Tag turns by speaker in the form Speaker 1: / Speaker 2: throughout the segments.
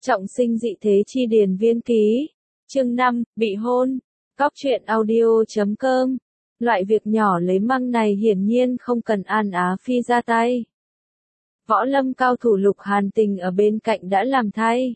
Speaker 1: Trọng sinh dị thế chi điển viên ký. Chương 5, bị hôn. Cóc truyện audio.com. Loại việc nhỏ lấy măng này hiển nhiên không cần An Á Phi ra tay. Võ lâm cao thủ Lục Hàn Tình ở bên cạnh đã làm thay.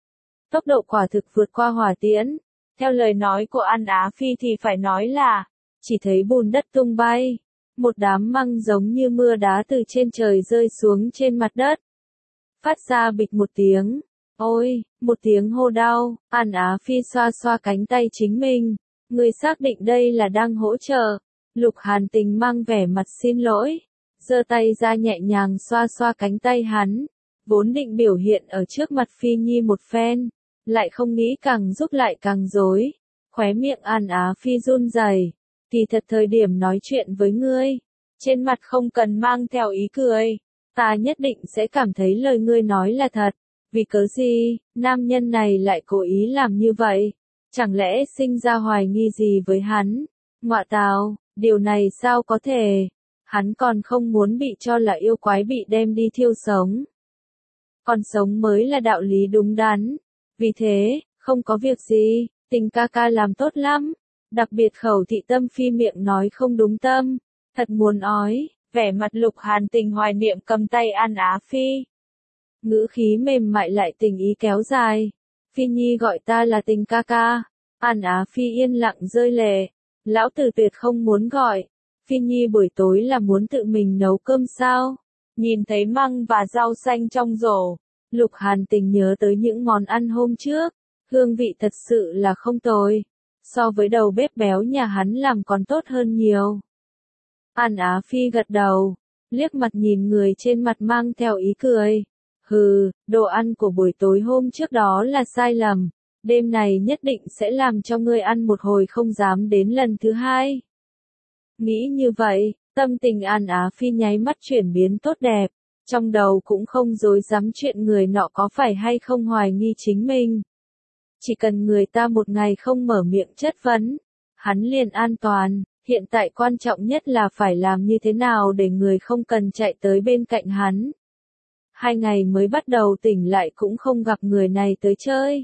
Speaker 1: Tốc độ quả thực vượt qua hỏa tiễn. Theo lời nói của An Á Phi thì phải nói là, chỉ thấy bùn đất tung bay. Một đám măng giống như mưa đá từ trên trời rơi xuống trên mặt đất. Phát ra bịch một tiếng. Ôi, một tiếng hô đau, An Á Phi xoa xoa cánh tay chính mình. Người xác định đây là đang hỗ trợ. Lục Hàn Tình mang vẻ mặt xin lỗi. Giơ tay ra nhẹ nhàng xoa xoa cánh tay hắn. Vốn định biểu hiện ở trước mặt Phi Nhi một phen. Lại không nghĩ càng giúp lại càng rối. Khóe miệng An Á Phi run rẩy. Kỳ thật thời điểm nói chuyện với ngươi. Trên mặt không cần mang theo ý cười. Ta nhất định sẽ cảm thấy lời ngươi nói là thật. Vì cớ gì, nam nhân này lại cố ý làm như vậy? Chẳng lẽ sinh ra hoài nghi gì với hắn? Ngọa tào, điều này sao có thể? Hắn còn không muốn bị cho là yêu quái bị đem đi thiêu sống. Còn sống mới là đạo lý đúng đắn. Vì thế, không có việc gì, Tình ca ca làm tốt lắm. Đặc biệt Khẩu Thị Tâm Phi miệng nói không đúng tâm. Thật muốn ói, vẻ mặt Lục Hàn Tình hoài niệm cầm tay An Á Phi. Ngữ khí mềm mại lại tình ý kéo dài. Phi Nhi gọi ta là Tình ca ca. An Á Phi yên lặng rơi lệ. Lão tử tuyệt không muốn gọi. Phi Nhi buổi tối là muốn tự mình nấu cơm sao? Nhìn thấy măng và rau xanh trong rổ. Lục Hàn Tình nhớ tới những món ăn hôm trước. Hương vị thật sự là không tồi. So với đầu bếp béo nhà hắn làm còn tốt hơn nhiều. An Á Phi gật đầu. Liếc mặt nhìn người trên mặt mang theo ý cười. Hừ, đồ ăn của buổi tối hôm trước đó là sai lầm. Đêm này nhất định sẽ làm cho ngươi ăn một hồi không dám đến lần thứ hai. Nghĩ như vậy, tâm tình An Á Phi nháy mắt chuyển biến tốt đẹp. Trong đầu cũng không rối rắm chuyện người nọ có phải hay không hoài nghi chính mình. Chỉ cần người ta một ngày không mở miệng chất vấn, hắn liền an toàn. Hiện tại quan trọng nhất là phải làm như thế nào để người không cần chạy tới bên cạnh hắn. 2 ngày mới bắt đầu tỉnh lại cũng không gặp người này tới chơi.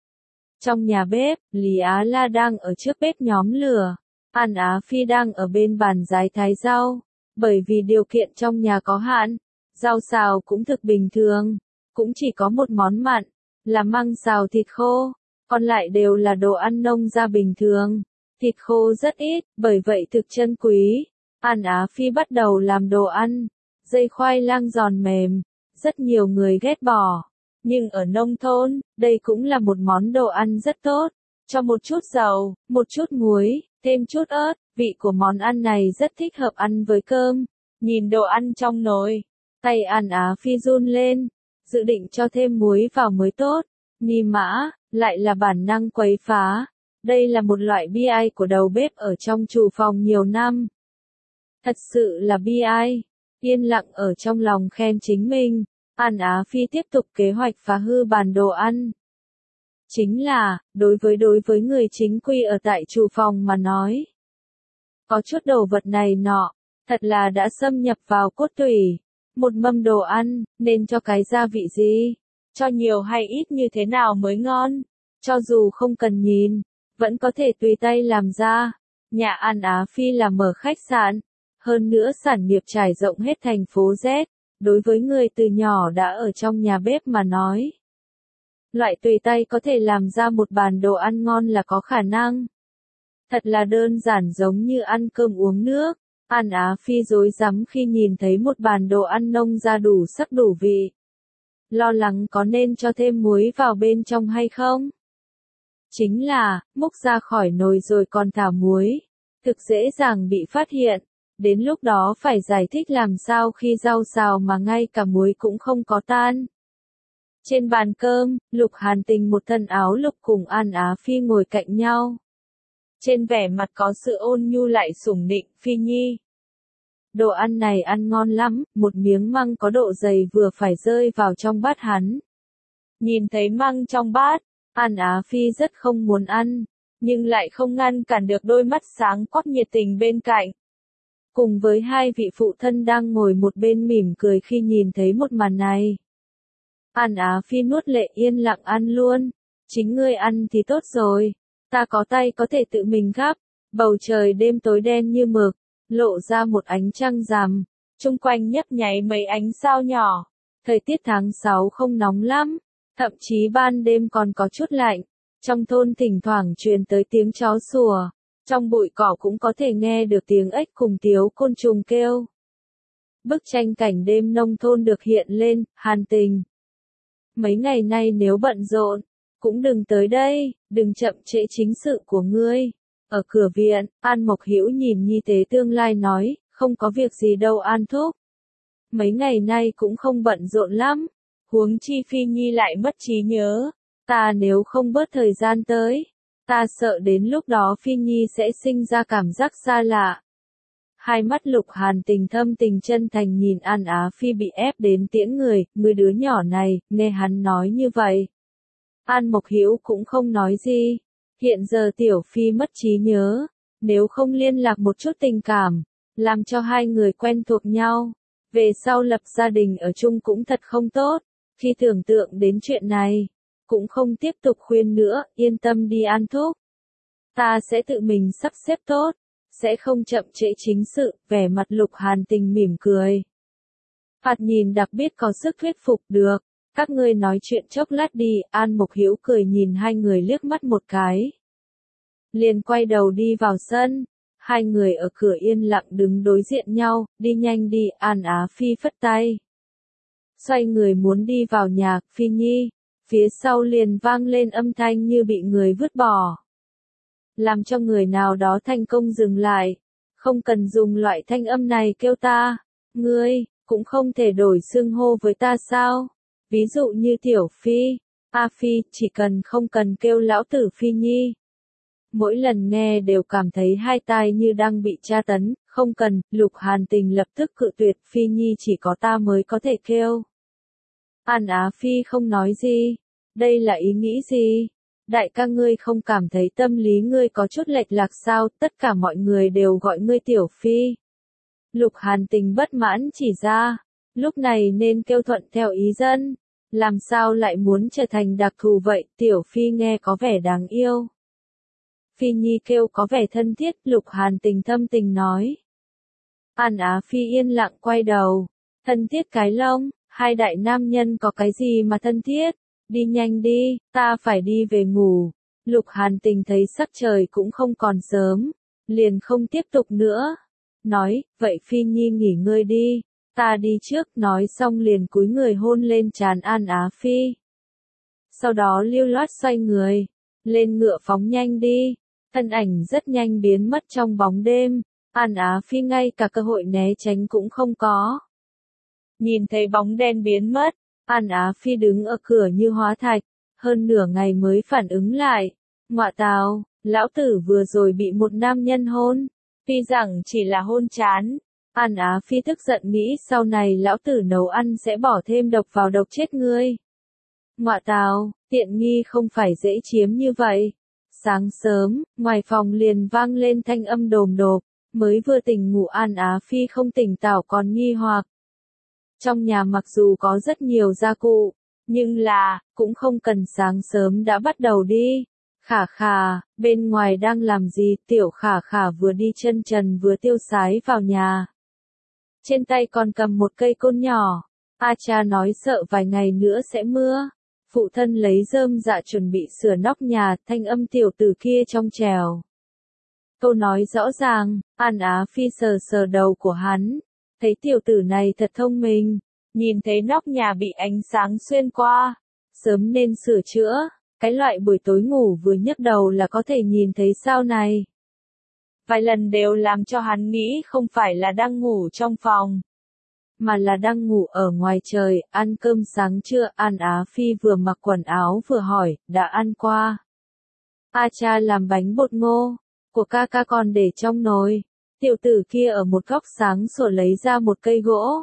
Speaker 1: Trong nhà bếp, Lý Á La đang ở trước bếp nhóm lửa. An Á Phi đang ở bên bàn rái thái rau. Bởi vì điều kiện trong nhà có hạn, rau xào cũng thực bình thường. Cũng chỉ có một món mặn, là măng xào thịt khô. Còn lại đều là đồ ăn nông gia bình thường. Thịt khô rất ít, bởi vậy thực chân quý. An Á Phi bắt đầu làm đồ ăn. Dây khoai lang giòn mềm. Rất nhiều người ghét bỏ. Nhưng ở nông thôn, đây cũng là một món đồ ăn rất tốt. Cho một chút dầu, một chút muối, thêm chút ớt, vị của món ăn này rất thích hợp ăn với cơm. Nhìn đồ ăn trong nồi, tay An Á Phi run lên. Dự định cho thêm muối vào mới tốt. Ni mã, lại là bản năng quấy phá. Đây là một loại bi ai của đầu bếp ở trong chủ phòng nhiều năm. Thật sự là bi ai. Yên lặng ở trong lòng khen chính mình. An Á Phi tiếp tục kế hoạch phá hư bản đồ ăn. Chính là, đối với người chính quy ở tại chủ phòng mà nói. Có chút đồ vật này nọ, thật là đã xâm nhập vào cốt tủy. Một mâm đồ ăn, nên cho cái gia vị gì? Cho nhiều hay ít như thế nào mới ngon? Cho dù không cần nhìn, vẫn có thể tùy tay làm ra. Nhà An Á Phi là mở khách sạn. Hơn nữa sản nghiệp trải rộng hết thành phố Z. Đối với người từ nhỏ đã ở trong nhà bếp mà nói. Loại tùy tay có thể làm ra một bàn đồ ăn ngon là có khả năng. Thật là đơn giản giống như ăn cơm uống nước. An Á Phi rối rắm khi nhìn thấy một bàn đồ ăn nông ra đủ sắc đủ vị. Lo lắng có nên cho thêm muối vào bên trong hay không? Chính là, múc ra khỏi nồi rồi còn thả muối. Thực dễ dàng bị phát hiện. Đến lúc đó phải giải thích làm sao khi rau xào mà ngay cả muối cũng không có tan. Trên bàn cơm, Lục Hàn Tình một thân áo lục cùng An Á Phi ngồi cạnh nhau. Trên vẻ mặt có sự ôn nhu lại sủng nịnh Phi Nhi. Đồ ăn này ăn ngon lắm, một miếng măng có độ dày vừa phải rơi vào trong bát hắn. Nhìn thấy măng trong bát, An Á Phi rất không muốn ăn, nhưng lại không ngăn cản được đôi mắt sáng quắc nhiệt tình bên cạnh. Cùng với hai vị phụ thân đang ngồi một bên mỉm cười khi nhìn thấy một màn này. An Á Phi nuốt lệ yên lặng ăn luôn. Chính ngươi ăn thì tốt rồi. Ta có tay có thể tự mình gắp. Bầu trời đêm tối đen như mực, lộ ra một ánh trăng rằm. Chung quanh nhấp nháy mấy ánh sao nhỏ. Thời tiết tháng 6 không nóng lắm. Thậm chí ban đêm còn có chút lạnh. Trong thôn thỉnh thoảng truyền tới tiếng chó sủa. Trong bụi cỏ cũng có thể nghe được tiếng ếch cùng tiếng côn trùng kêu. Bức tranh cảnh đêm nông thôn được hiện lên, Hàn Tình. Mấy ngày nay nếu bận rộn, cũng đừng tới đây, đừng chậm trễ chính sự của ngươi. Ở cửa viện, An Mộc Hữu nhìn Nhi Tế tương lai nói, không có việc gì đâu An thúc. Mấy ngày nay cũng không bận rộn lắm, huống chi Phi Nhi lại mất trí nhớ. Ta nếu không bớt thời gian tới, ta sợ đến lúc đó Phi Nhi sẽ sinh ra cảm giác xa lạ. Hai mắt Lục Hàn Tình thâm tình chân thành nhìn An Á Phi bị ép đến tiễn người đứa nhỏ này, nghe hắn nói như vậy. An Mộc Hữu cũng không nói gì. Hiện giờ Tiểu Phi mất trí nhớ, nếu không liên lạc một chút tình cảm, làm cho hai người quen thuộc nhau, về sau lập gia đình ở chung cũng thật không tốt. Khi tưởng tượng đến chuyện này, cũng không tiếp tục khuyên nữa, yên tâm đi An thúc. Ta sẽ tự mình sắp xếp tốt, sẽ không chậm trễ chính sự, vẻ mặt Lục Hàn Tình mỉm cười. Thoạt nhìn đặc biệt có sức thuyết phục được, các ngươi nói chuyện chốc lát đi, An Mộc Hữu cười nhìn hai người liếc mắt một cái. Liền quay đầu đi vào sân, hai người ở cửa yên lặng đứng đối diện nhau, đi nhanh đi, An Á Phi phất tay. Xoay người muốn đi vào nhà, Phi Nhi, phía sau liền vang lên âm thanh như bị người vứt bỏ. Làm cho người nào đó thành công dừng lại, không cần dùng loại thanh âm này kêu ta, ngươi, cũng không thể đổi xưng hô với ta sao, ví dụ như Tiểu Phi, A Phi, chỉ cần không cần kêu lão tử Phi Nhi. Mỗi lần nghe đều cảm thấy hai tai như đang bị tra tấn, không cần, Lục Hàn Tình lập tức cự tuyệt, Phi Nhi chỉ có ta mới có thể kêu. An Á Phi không nói gì, đây là ý nghĩ gì? Đại ca ngươi không cảm thấy tâm lý ngươi có chút lệch lạc sao, tất cả mọi người đều gọi ngươi Tiểu Phi. Lục Hàn Tình bất mãn chỉ ra, lúc này nên kêu thuận theo ý dân, làm sao lại muốn trở thành đặc thù vậy, Tiểu Phi nghe có vẻ đáng yêu. Phi Nhi kêu có vẻ thân thiết, Lục Hàn Tình thâm tình nói. An Á Phi yên lặng quay đầu, thân thiết cái lông, hai đại nam nhân có cái gì mà thân thiết, đi nhanh đi, ta phải đi về ngủ. Lục Hàn Tình thấy sắc trời cũng không còn sớm, liền không tiếp tục nữa. Nói, vậy Phi Nhi nghỉ ngơi đi, ta đi trước, nói xong liền cúi người hôn lên trán An Á Phi. Sau đó lưu loát xoay người, lên ngựa phóng nhanh đi, thân ảnh rất nhanh biến mất trong bóng đêm, An Á Phi ngay cả cơ hội né tránh cũng không có. Nhìn thấy bóng đen biến mất, An Á Phi đứng ở cửa như hóa thạch, hơn nửa ngày mới phản ứng lại. Ngọa tào, lão tử vừa rồi bị một nam nhân hôn, tuy rằng chỉ là hôn chán. An Á Phi tức giận nghĩ sau này lão tử nấu ăn sẽ bỏ thêm độc vào độc chết ngươi. Ngọa tào, tiện nghi không phải dễ chiếm như vậy. Sáng sớm, ngoài phòng liền vang lên thanh âm đồm đột, mới vừa tỉnh ngủ An Á Phi không tỉnh táo còn nghi hoặc. Trong nhà mặc dù có rất nhiều gia cụ, nhưng là, cũng không cần sáng sớm đã bắt đầu đi. Khả khả, bên ngoài đang làm gì, Tiểu Khả Khả vừa đi chân trần vừa tiêu sái vào nhà. Trên tay còn cầm một cây côn nhỏ. A cha nói sợ vài ngày nữa sẽ mưa. Phụ thân lấy rơm dạ chuẩn bị sửa nóc nhà, thanh âm tiểu tử kia trong trèo. Câu nói rõ ràng, An Á Phi sờ sờ đầu của hắn. Thấy tiểu tử này thật thông minh, nhìn thấy nóc nhà bị ánh sáng xuyên qua, sớm nên sửa chữa, cái loại buổi tối ngủ vừa nhấc đầu là có thể nhìn thấy sao này. Vài lần đều làm cho hắn nghĩ không phải là đang ngủ trong phòng, mà là đang ngủ ở ngoài trời, ăn cơm sáng chưa, An Á Phi vừa mặc quần áo vừa hỏi, đã ăn qua. A cha làm bánh bột ngô, của ca ca còn để trong nồi. Tiểu tử kia ở một góc sáng sủa lấy ra một cây gỗ,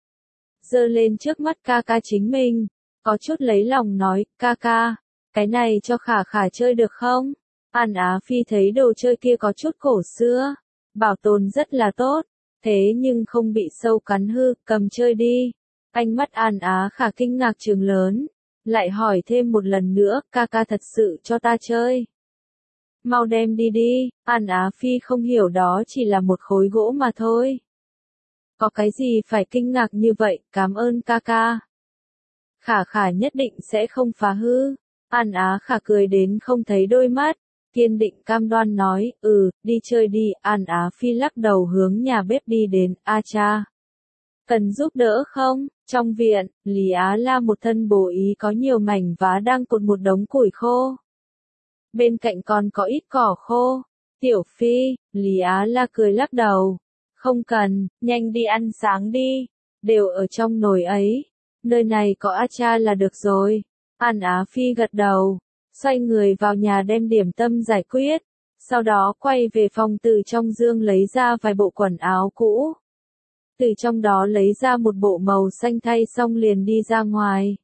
Speaker 1: giơ lên trước mắt ca ca chính mình, có chút lấy lòng nói, ca ca, cái này cho Khả Khả chơi được không? An Á Phi thấy đồ chơi kia có chút cổ xưa, bảo tồn rất là tốt, thế nhưng không bị sâu cắn hư, cầm chơi đi. Ánh mắt An Á Khả kinh ngạc trừng lớn, Lại hỏi thêm một lần nữa, ca ca thật sự cho ta chơi. Mau đem đi đi, An Á Phi không hiểu đó chỉ là một khối gỗ mà thôi. Có cái gì phải kinh ngạc như vậy, cảm ơn ca ca. Khả Khả nhất định sẽ không phá hư. An Á Khả cười đến không thấy đôi mắt, kiên định cam đoan nói, đi chơi đi. An Á Phi lắc đầu hướng nhà bếp đi đến, a cha. Cần giúp đỡ không? Trong viện, Lý Á La một thân bổ ý có nhiều mảnh vá đang cột một đống củi khô. Bên cạnh còn có ít cỏ khô. Tiểu Phi, Lý Á La cười lắc đầu. Không cần, nhanh đi ăn sáng đi. Đều ở trong nồi ấy. Nơi này có a cha là được rồi. An Á Phi gật đầu. Xoay người vào nhà đem điểm tâm giải quyết. Sau đó quay về phòng từ trong dương lấy ra vài bộ quần áo cũ. Từ trong đó lấy ra một bộ màu xanh thay xong liền đi ra ngoài.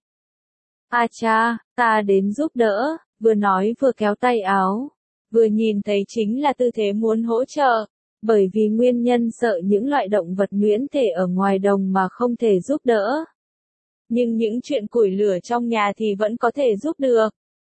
Speaker 1: A cha, ta đến giúp đỡ, vừa nói vừa kéo tay áo. Vừa nhìn thấy chính là tư thế muốn hỗ trợ. Bởi vì nguyên nhân sợ những loại động vật nhuyễn thể ở ngoài đồng mà không thể giúp đỡ. Nhưng những chuyện củi lửa trong nhà thì vẫn có thể giúp được.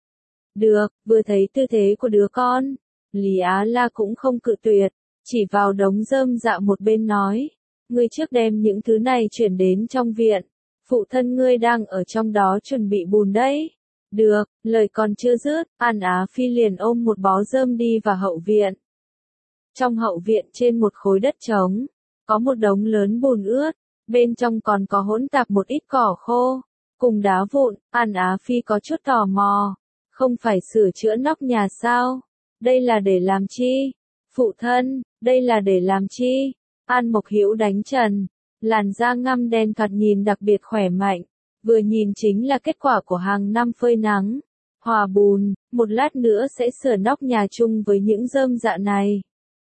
Speaker 1: Được, vừa thấy tư thế của đứa con. Lý Á La cũng không cự tuyệt, chỉ vào đống rơm rạ một bên nói. Ngươi trước đem những thứ này chuyển đến trong viện. Phụ thân ngươi đang ở trong đó chuẩn bị bùn đấy. Được, lời còn chưa dứt, An Á Phi liền ôm một bó rơm đi vào hậu viện. Trong hậu viện trên một khối đất trống, có một đống lớn bùn ướt, bên trong còn có hỗn tạp một ít cỏ khô, cùng đá vụn. An Á Phi có chút tò mò. Không phải sửa chữa nóc nhà sao? Đây là để làm chi? Phụ thân, đây là để làm chi? An Mộc Hữu đánh trần, làn da ngăm đen thoạt nhìn đặc biệt khỏe mạnh, vừa nhìn chính là kết quả của hàng năm phơi nắng, hòa bùn, một lát nữa sẽ sửa nóc nhà chung với những rơm rạ này.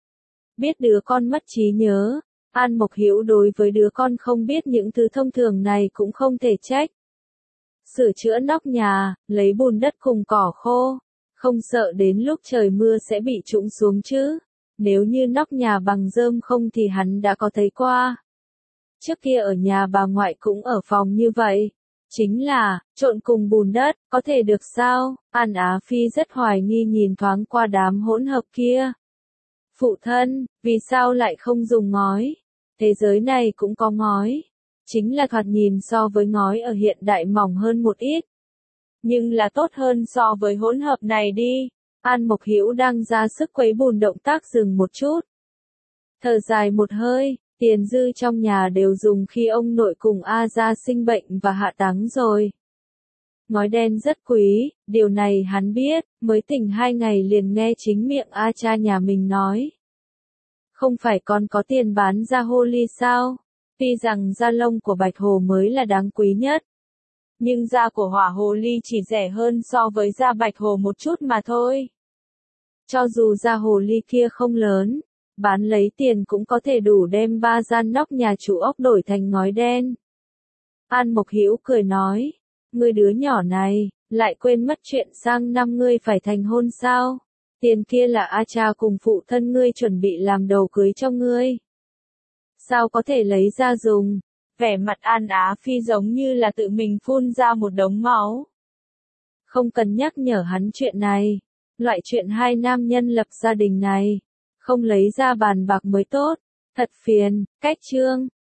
Speaker 1: Biết đứa con mất trí nhớ, An Mộc Hữu đối với đứa con không biết những thứ thông thường này cũng không thể trách. Sửa chữa nóc nhà, lấy bùn đất cùng cỏ khô, không sợ đến lúc trời mưa sẽ bị trũng xuống chứ. Nếu như nóc nhà bằng rơm không thì hắn đã có thấy qua. Trước kia ở nhà bà ngoại cũng ở phòng như vậy. Chính là, trộn cùng bùn đất, có thể được sao? An Á Phi rất hoài nghi nhìn thoáng qua đám hỗn hợp kia. Phụ thân, vì sao lại không dùng ngói? Thế giới này cũng có ngói. Chính là thoạt nhìn so với ngói ở hiện đại mỏng hơn một ít. Nhưng là tốt hơn so với hỗn hợp này đi. An Mộc Hữu đang ra sức quấy bùn động tác dừng một chút. Thở dài một hơi, tiền dư trong nhà đều dùng khi ông nội cùng A Gia sinh bệnh và hạ táng rồi. Ngói đen rất quý, điều này hắn biết, mới tỉnh 2 ngày liền nghe chính miệng A Cha nhà mình nói. Không phải còn có tiền bán da hồ ly sao? Tuy rằng da lông của bạch hồ mới là đáng quý nhất. Nhưng da của hỏa hồ ly chỉ rẻ hơn so với da bạch hồ một chút mà thôi. Cho dù da hồ ly kia không lớn, bán lấy tiền cũng có thể đủ đem 3 gian nóc nhà chủ ốc đổi thành ngói đen. An Mộc Hữu cười nói, ngươi đứa nhỏ này, lại quên mất chuyện sang năm ngươi phải thành hôn sao? Tiền kia là A Cha cùng phụ thân ngươi chuẩn bị làm đầu cưới cho ngươi. Sao có thể lấy ra dùng? Vẻ mặt An Á Phi giống như là tự mình phun ra một đống máu. Không cần nhắc nhở hắn chuyện này. Loại chuyện hai nam nhân lập gia đình này, không lấy ra bàn bạc mới tốt. Thật phiền, cách chương.